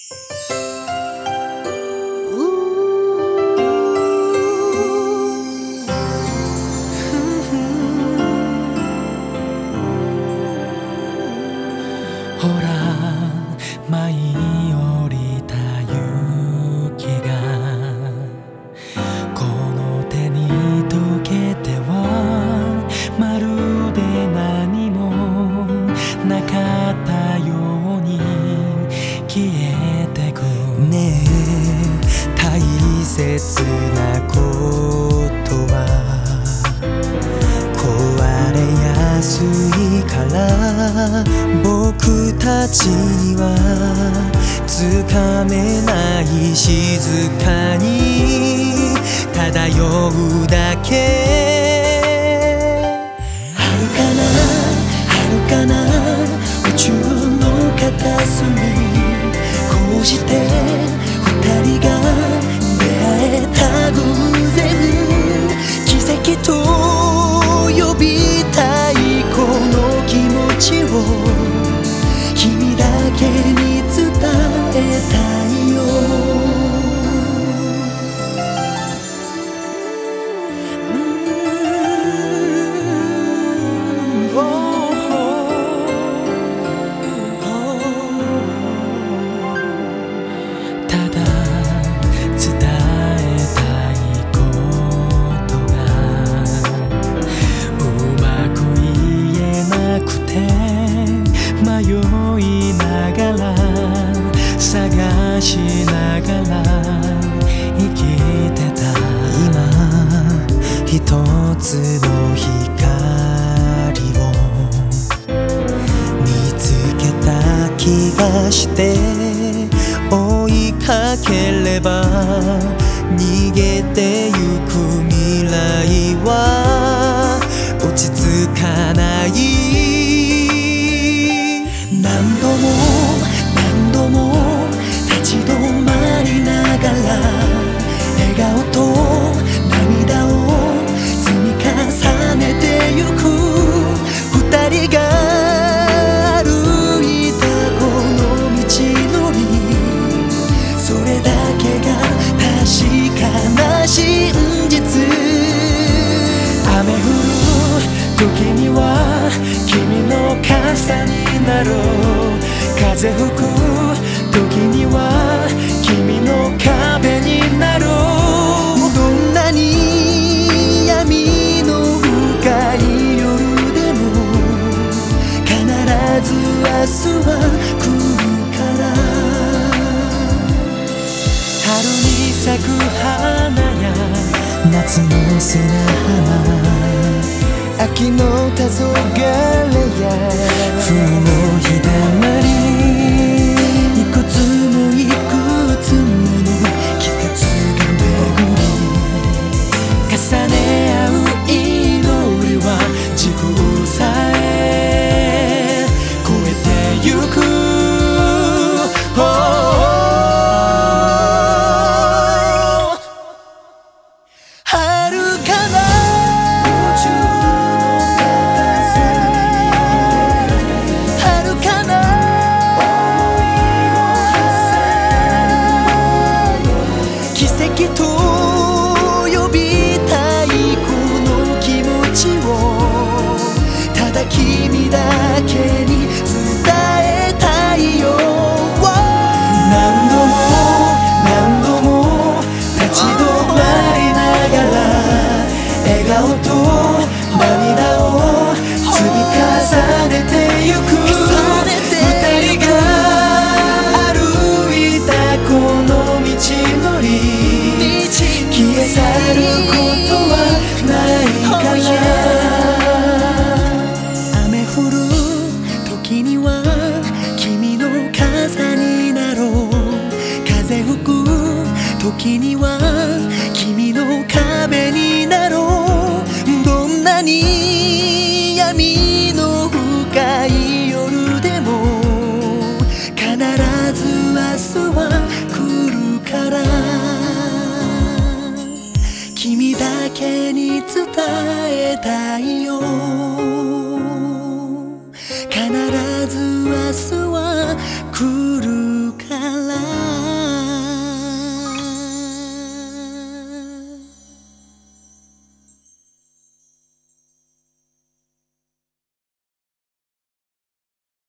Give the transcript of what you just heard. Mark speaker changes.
Speaker 1: ほら舞い降りた雪がこの手に溶けてはまるで何もなかったように消えてく。ねえ大切なことは壊れやすいから僕たちにはつかめない静かに漂うだけ。遥かな遥かな宇宙の片隅こうして二人が出会えた偶然奇跡と呼びたいこの気持ちを君だけに伝えたいよ。ただ伝えたいことがうまく言えなくて迷いながら探しながら生きてた。今一つの光を見つけた気がして追いかければ逃げてゆく未来は落ち着かない。何度も何度も立ち止まりながら笑顔と涙を積み重ねてゆく二人が歩いたこの道のりそれだけが確かな真実。雨降る時には君の傘になろう。風吹く時には君の壁になろう。どんなに闇の深い夜でも必ず明日は来るから。春に咲く花や夏の砂浜秋の黄昏や冬の日だまりいくつもいくつもの季節が巡り重ね合う祈りは時空さえ超えてゆく。奇跡と呼びたいこの気持ちをただ君だけに伝えたいよ。何度も何度も立ち止まりながら笑顔と涙を積み重ねてゆく二人が歩いたこの道のり消え去ることはないかな。雨降る時には君の傘になろう。風吹く時には君の壁になろう。どんなに闇の深い夜でも必ず明日は来るから。君だけに伝えたいよ。